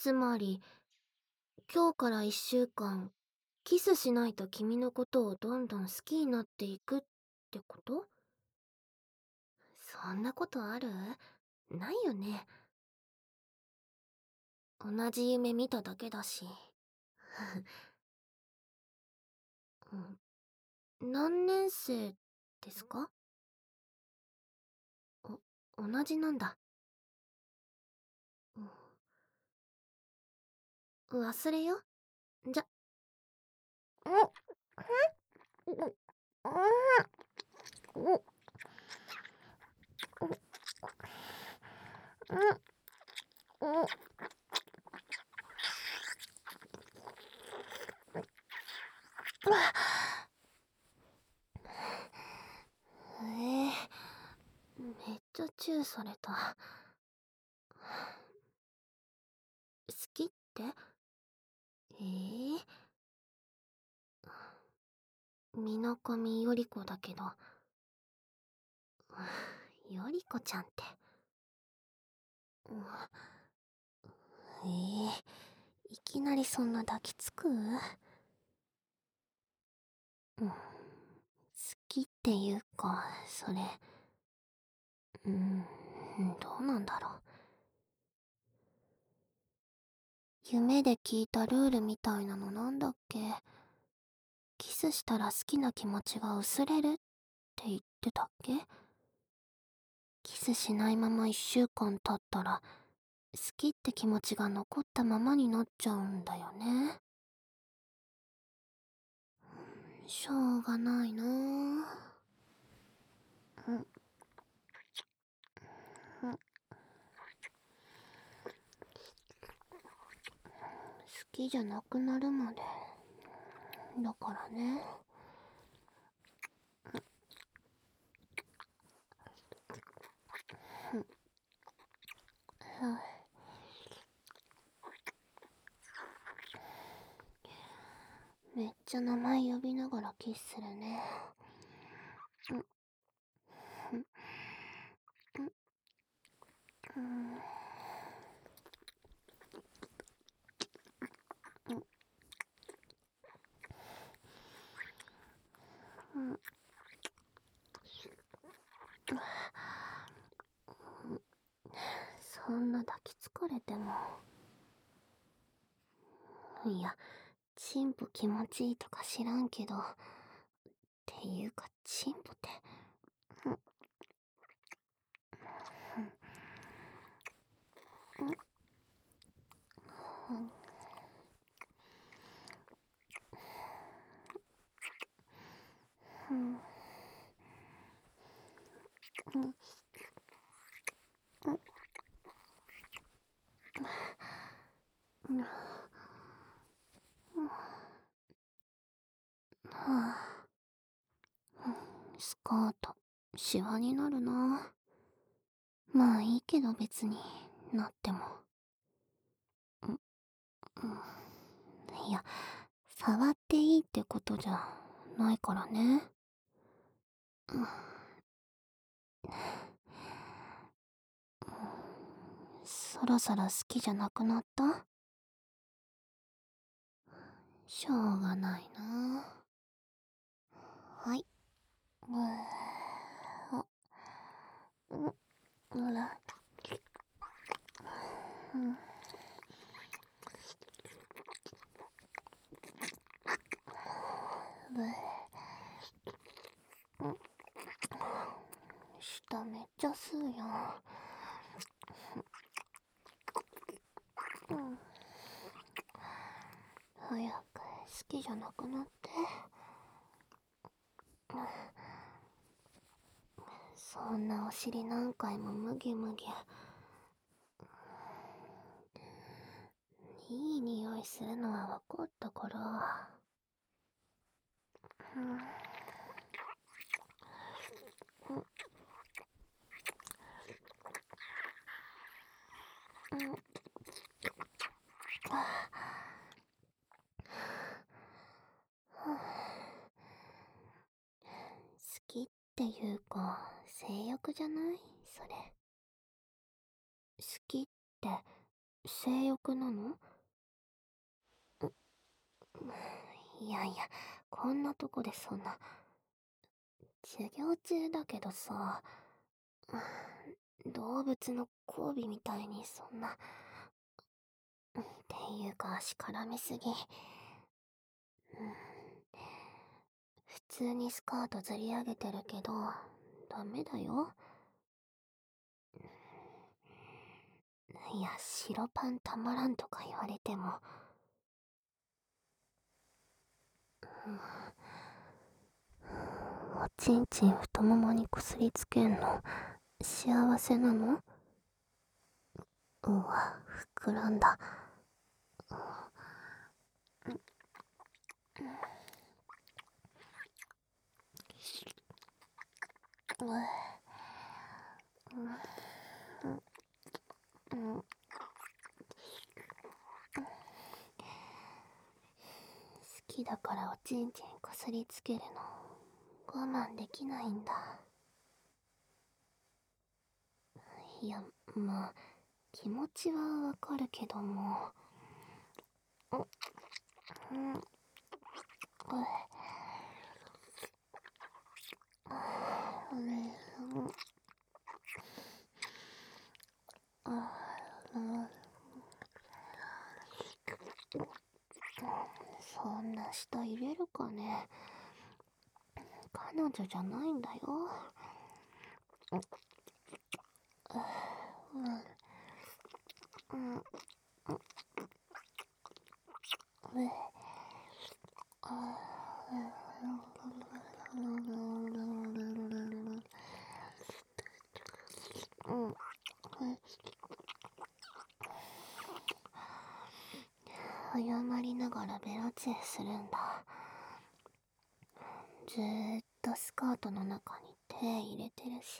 つまり、今日から1週間、キスしないと君のことをどんどん好きになっていくってこと？そんなことある？ないよね。同じ夢見ただけだし。うん、何年生ですか？同じなんだ。忘れよ。じゃ、めっちゃチューされた。好きって？みなかみよりこだけど。よりこちゃんって。いきなりそんな抱きつく？好きっていうか、それ。どうなんだろう。夢で聞いたルールみたいなのなんだっけ？キスしたら好きな気持ちが薄れるって言ってたっけ？キスしないまま1週間経ったら、好きって気持ちが残ったままになっちゃうんだよね。しょうがないなぁ。好きじゃなくなるまで。だからね。めっちゃ名前呼びながらキスするね。そんな抱きつかれても。いや、チンポ気持ちいいとか知らんけど。っていうか、チンポって。スカート、シワになるな。まあいいけど別になっても。いや、触っていいってことじゃないからね。そろそろ好きじゃなくなった？しょうがないな。はい。ほら。下めっちゃ吸うよ。早く好きじゃなくなって。そんなお尻何回もムギムギ。いい匂いするのは分かったから。好きっていうか、性欲じゃない？それ。好きって性欲なの？いやいや、こんなとこでそんな。授業中だけどさ、動物の交尾みたいにそんな。っていうか足絡めすぎ。普通にスカートずり上げてるけど、ダメだよ。いや、白パンたまらんとか言われても。おちんちん太ももにこすりつけんの、幸せなの？うわ、膨らんだ。好きだからおちんちんこすりつけるの我慢できないんだ。いや、まあ気持ちはわかるけども。そんな舌入れるかね。彼女じゃないんだよ。謝りながらベロチェするんだ。ずーっとスカートの中に手入れてるし。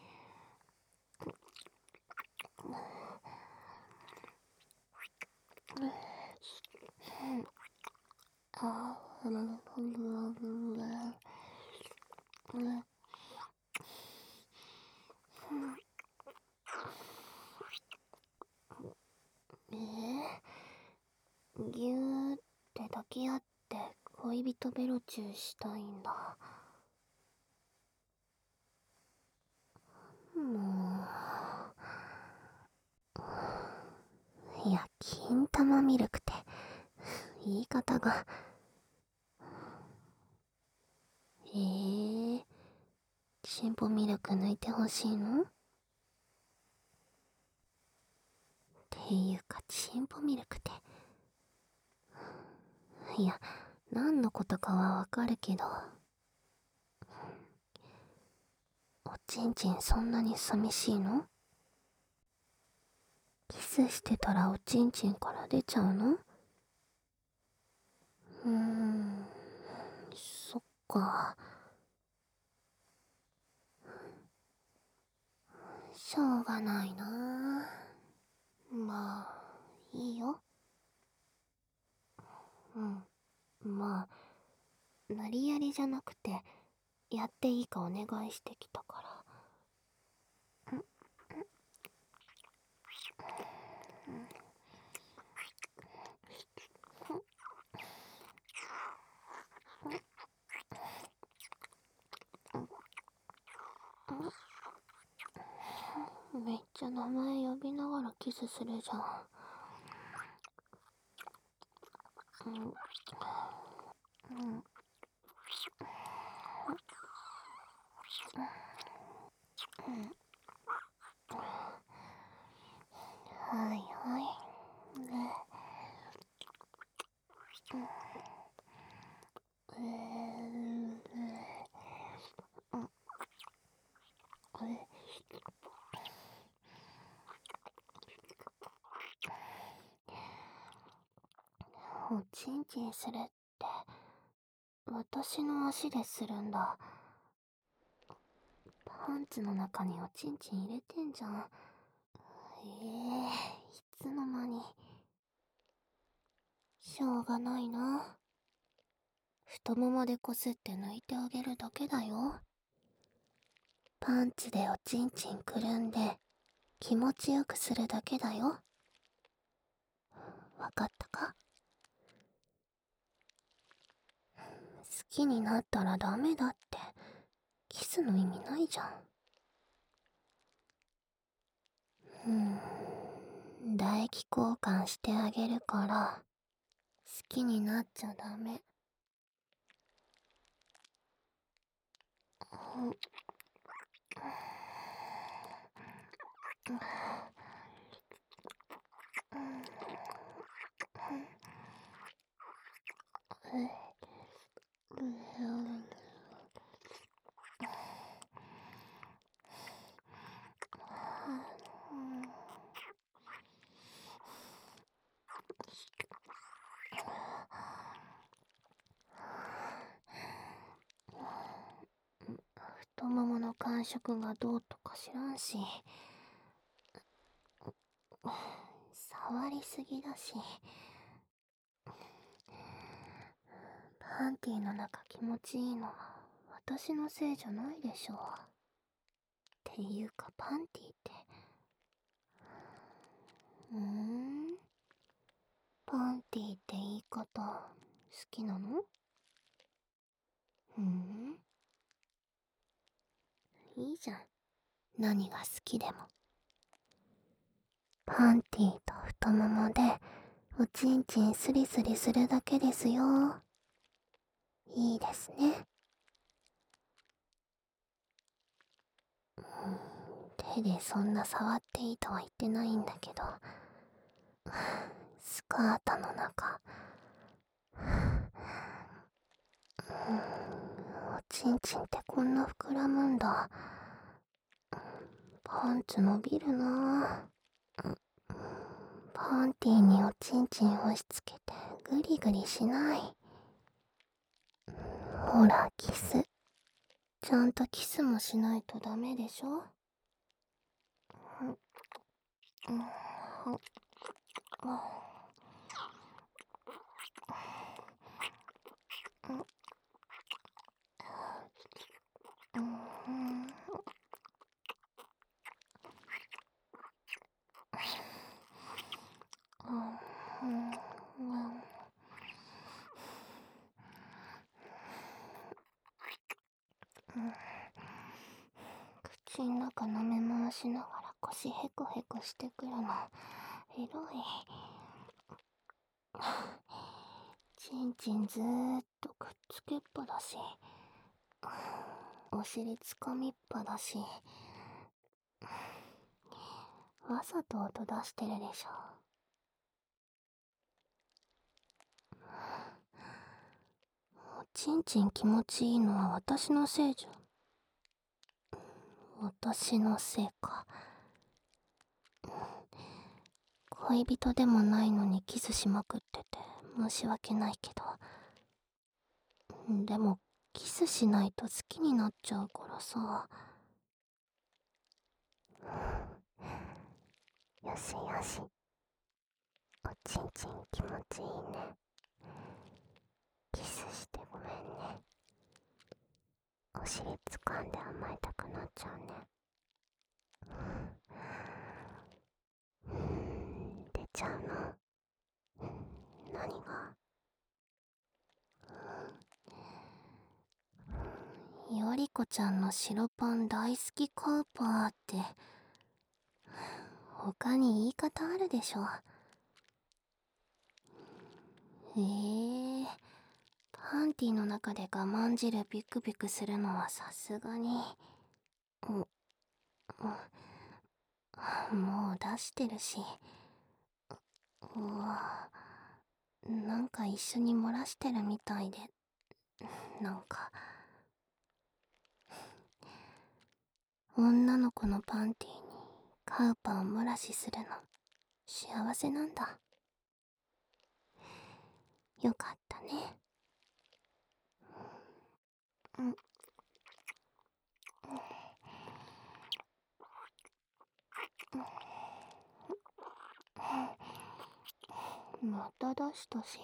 ぎゅーって抱き合って恋人ベロチューしたいんだ。もう、いや、金玉ミルクって言い方が。チンポミルク抜いてほしいの？っていうかチンポミルクって、いや、何のことかはわかるけど、おちんちんそんなに寂しいの？キスしてたらおちんちんから出ちゃうの？そっか。しょうがないな。まあいいよ。まあ無理やりじゃなくて、やっていいかお願いしてきたから。めっちゃ名前呼びながらキスするじゃん。はいはい。おちんちんするって私の足でするんだ。パンツの中におちんちん入れてんじゃん。いつの間に。しょうがないな。太ももでこすって抜いてあげるだけだよ。パンツでおちんちんくるんで気持ちよくするだけだよ。 わかったか？好きになったらダメだって。キスの意味ないじゃん。唾液交換してあげるから、好きになっちゃダメ。太ももの感触がどうとか知らんし、触りすぎだし、パンティの中気持ちいいのは私のせいじゃないでしょ。っていうかパンティって、パンティって言い方好きなの？いいじゃん、何が好きでも。パンティと太ももでおちんちんスリスリするだけですよ。いいですね。手でそんな触っていいとは言ってないんだけど、スカートの中、おちんちんってこんな膨らむんだ。パンツ伸びるなぁ。パンティにおちんちん押し付けてグリグリしない。ほらキス、ちゃんとキスもしないとダメでしょ。口ん中舐め回しながら腰ヘクヘクしてくるのエロい。ちんちんずーっとくっつけっぱだし、お尻つかみっぱだし、わざと音出してるでしょ。おちんちん気持ちいいのは私のせいじゃ。私のせいか。恋人でもないのにキスしまくってて申し訳ないけど、でもキスしないと好きになっちゃうからさ。よしよし、おちんちん気持ちいいね。キスしてごめんね。お尻掴んで甘えたくなっちゃうね。出ちゃうの？何が？よりこちゃんの白パン大好きカウパーって他に言い方あるでしょ。パンティの中で我慢汁ビクビクするのはさすがに。もう出してるし。なんか一緒に漏らしてるみたいで、なんか女の子のパンティにカウパー漏らしするの幸せなんだ。よかったね。また出したし。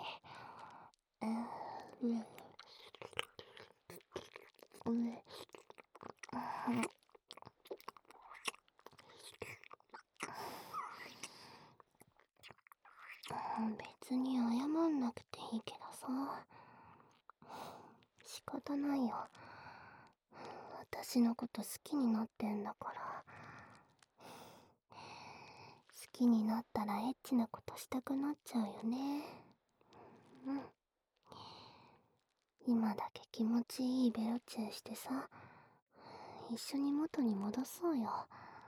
別に謝んなくていいけどさ。仕方ないよ。私のこと好きになってんだから。好きになったらエッチなことしたくなっちゃうよね。うん。今だけ気持ちいいベロチューしてさ、一緒に元に戻そうよ。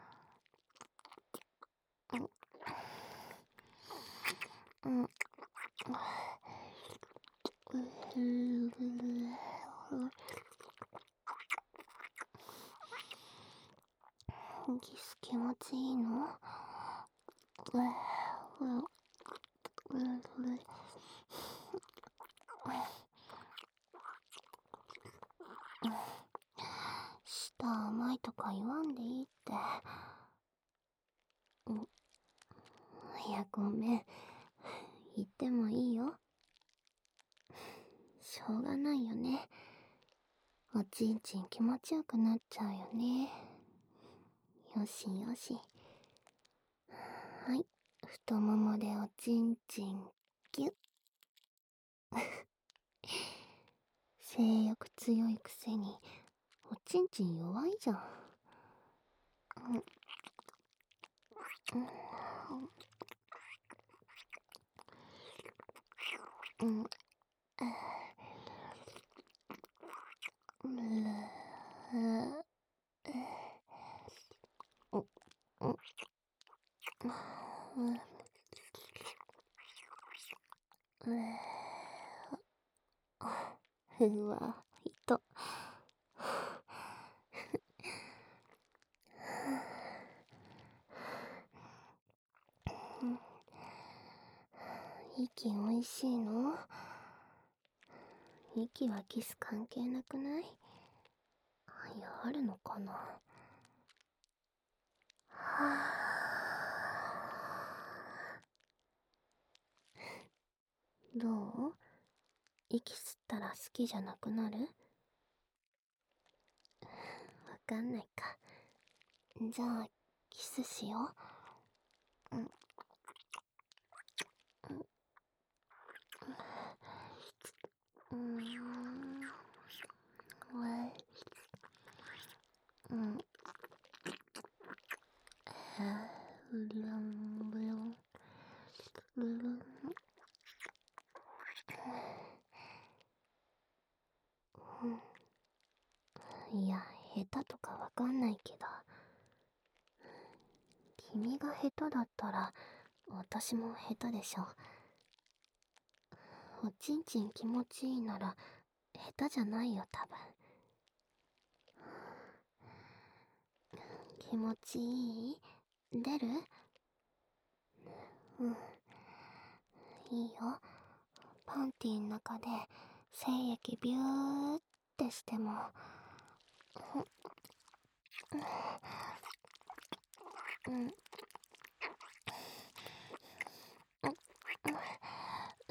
うん。キス気持ちいいの？舌甘いとか言わんでいいって。いや、ごめん。言ってもいいよ。しょうがないよね。おちんちん気持ちよくなっちゃうよね。よしよし。はい。太ももでおちんちんギュッ。性欲強いくせに、おちんちん弱いじゃん。うん。うわ、いと。息おいしいの？息はキス関係なくない？いや、あるのかな？はぁ。どう？息吸ったら好きじゃなくなる？わかんないか。じゃあ、キスしよう。うん。うん。うん。ブルンブルンブルン。いや、下手とかわかんないけど、君が下手だったら私も下手でしょ。おちんちん気持ちいいなら下手じゃないよ、多分。気持ちいい？出る？うん。いいよ。パンティの中で精液ビューってしても。うん。うん。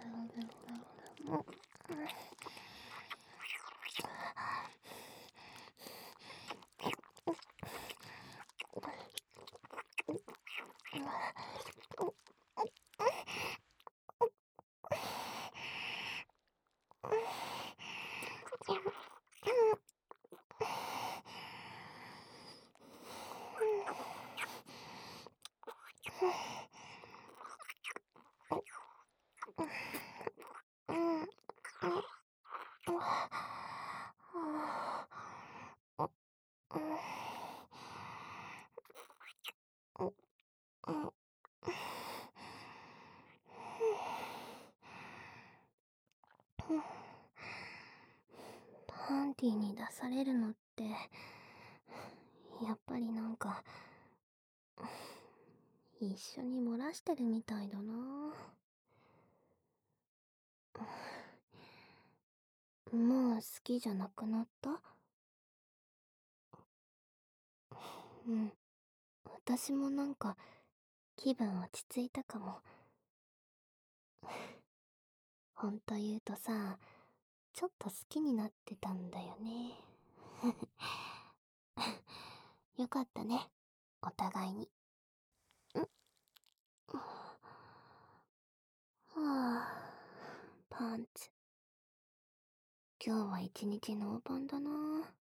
パンティに出されるのって、やっぱりなんか、一緒に漏らしてるみたいだな。もう好きじゃなくなった？うん。私もなんか、気分落ち着いたかも。ほんと言うとさ、ちょっと好きになってたんだよね。よかったね。お互いに。んパンツ。今日は一日ノーパンだな。